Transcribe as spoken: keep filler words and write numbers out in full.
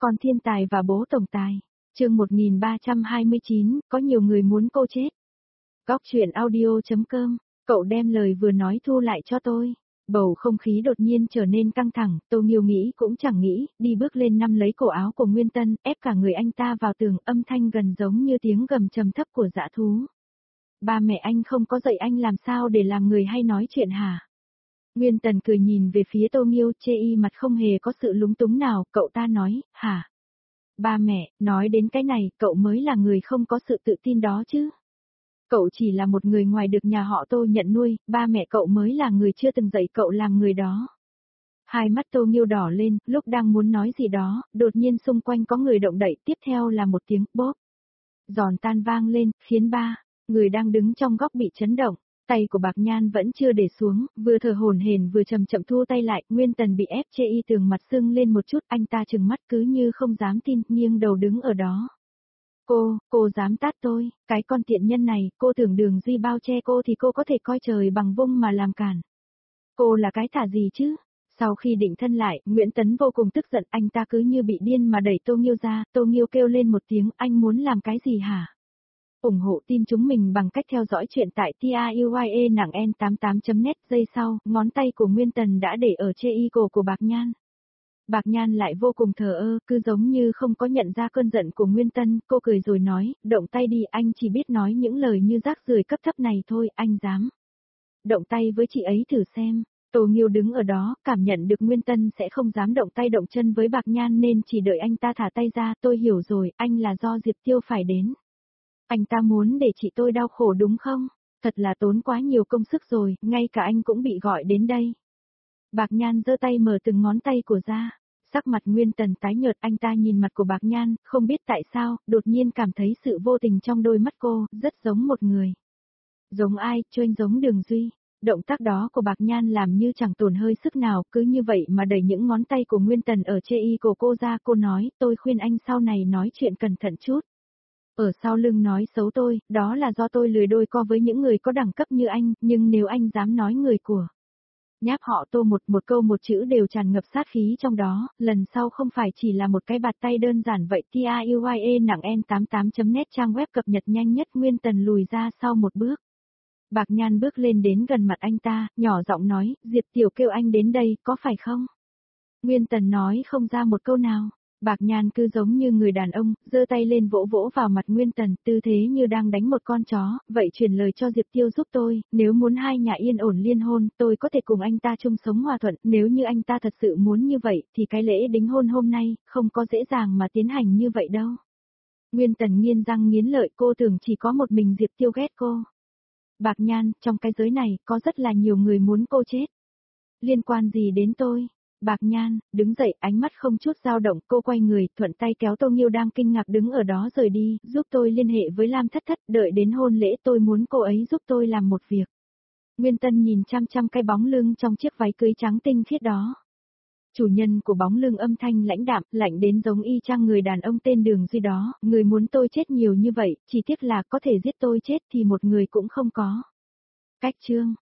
Con thiên tài và bố tổng tài. Chương một nghìn ba trăm hai mươi chín, có nhiều người muốn cô chết. Góc truyện audio chấm com, cậu đem lời vừa nói thu lại cho tôi. Bầu không khí đột nhiên trở nên căng thẳng, Tô Nghiêu nghĩ cũng chẳng nghĩ, đi bước lên nắm lấy cổ áo của Nguyên Tân, ép cả người anh ta vào tường, âm thanh gần giống như tiếng gầm trầm thấp của dã thú. Ba mẹ anh không có dạy anh làm sao để làm người hay nói chuyện hả? Nguyên Tần cười nhìn về phía Tô Nghiêu, chê y mặt không hề có sự lúng túng nào, cậu ta nói, hả? Ba mẹ, nói đến cái này, cậu mới là người không có sự tự tin đó chứ. Cậu chỉ là một người ngoài được nhà họ Tô nhận nuôi, ba mẹ cậu mới là người chưa từng dạy cậu làm người đó. Hai mắt Tô Nghiêu đỏ lên, lúc đang muốn nói gì đó, đột nhiên xung quanh có người động đậy, tiếp theo là một tiếng bóp. Giòn tan vang lên, khiến ba người đang đứng trong góc bị chấn động. Tay của Bạc Nhan vẫn chưa để xuống, vừa thở hổn hển vừa chậm chậm thu tay lại, Nguyên Tần bị ép chê y tường mặt sưng lên một chút, anh ta trừng mắt cứ như không dám tin, nghiêng đầu đứng ở đó. Cô, cô dám tát tôi, cái con tiện nhân này, cô tưởng Đường Duy bao che cô thì cô có thể coi trời bằng vung mà làm cản. Cô là cái thả gì chứ? Sau khi định thân lại, Nguyễn Tấn vô cùng tức giận, anh ta cứ như bị điên mà đẩy Tô Nghiêu ra, Tô Nghiêu kêu lên một tiếng, anh muốn làm cái gì hả? ủng hộ team chúng mình bằng cách theo dõi chuyện tại tiuye nặng en tám tám chấm net. Giây sau, ngón tay của Nguyên Tần đã để ở chê y cổ của Bạc Nhan. Bạc Nhan lại vô cùng thờ ơ, cứ giống như không có nhận ra cơn giận của Nguyên Tân, cô cười rồi nói, động tay đi, anh chỉ biết nói những lời như rác rưởi cấp thấp này thôi, anh dám. Động tay với chị ấy thử xem. Tô Nghiêu đứng ở đó, cảm nhận được Nguyên Tân sẽ không dám động tay động chân với Bạc Nhan nên chỉ đợi anh ta thả tay ra, tôi hiểu rồi, anh là do Diệp Tiêu phải đến. Anh ta muốn để chị tôi đau khổ đúng không? Thật là tốn quá nhiều công sức rồi, ngay cả anh cũng bị gọi đến đây. Bạc Nhan giơ tay mở từng ngón tay của ra. Sắc mặt Nguyên Tần tái nhợt, anh ta nhìn mặt của Bạc Nhan, không biết tại sao, đột nhiên cảm thấy sự vô tình trong đôi mắt cô, rất giống một người. Giống ai, chuyên giống Đường Duy. Động tác đó của Bạc Nhan làm như chẳng tổn hơi sức nào, cứ như vậy mà đẩy những ngón tay của Nguyên Tần ở chê y của cô ra, cô nói, tôi khuyên anh sau này nói chuyện cẩn thận chút. Ở sau lưng nói xấu tôi, đó là do tôi lười đôi co với những người có đẳng cấp như anh, nhưng nếu anh dám nói người của nháp họ Tô một một câu một chữ đều tràn ngập sát khí trong đó, lần sau không phải chỉ là một cái bạt tay đơn giản vậy. tiuye nặng en tám tám chấm net trang web cập nhật nhanh nhất. Nguyên Tần lùi ra sau một bước. Bạc Nhan bước lên đến gần mặt anh ta, nhỏ giọng nói, Diệp Tiểu kêu anh đến đây, có phải không? Nguyên Tần nói không ra một câu nào. Bạc Nhan cứ giống như người đàn ông, giơ tay lên vỗ vỗ vào mặt Nguyên Tần, tư thế như đang đánh một con chó, vậy truyền lời cho Diệp Tiêu giúp tôi, nếu muốn hai nhà yên ổn liên hôn, tôi có thể cùng anh ta chung sống hòa thuận, nếu như anh ta thật sự muốn như vậy, thì cái lễ đính hôn hôm nay, không có dễ dàng mà tiến hành như vậy đâu. Nguyên Tần nghiến răng nghiến lợi, cô tưởng chỉ có một mình Diệp Tiêu ghét cô. Bạc Nhan, trong cái giới này, có rất là nhiều người muốn cô chết. Liên quan gì đến tôi? Bạc Nhan, đứng dậy, ánh mắt không chút dao động, cô quay người, thuận tay kéo Tô Nghiêu đang kinh ngạc đứng ở đó rời đi, giúp tôi liên hệ với Lam Thất Thất, đợi đến hôn lễ tôi muốn cô ấy giúp tôi làm một việc. Nguyên Tân nhìn chăm chăm cái bóng lưng trong chiếc váy cưới trắng tinh khiết đó. Chủ nhân của bóng lưng âm thanh lãnh đạm, lạnh đến giống y chang người đàn ông tên Đường Duy đó, người muốn tôi chết nhiều như vậy, chỉ tiếc là có thể giết tôi chết thì một người cũng không có. Cách chương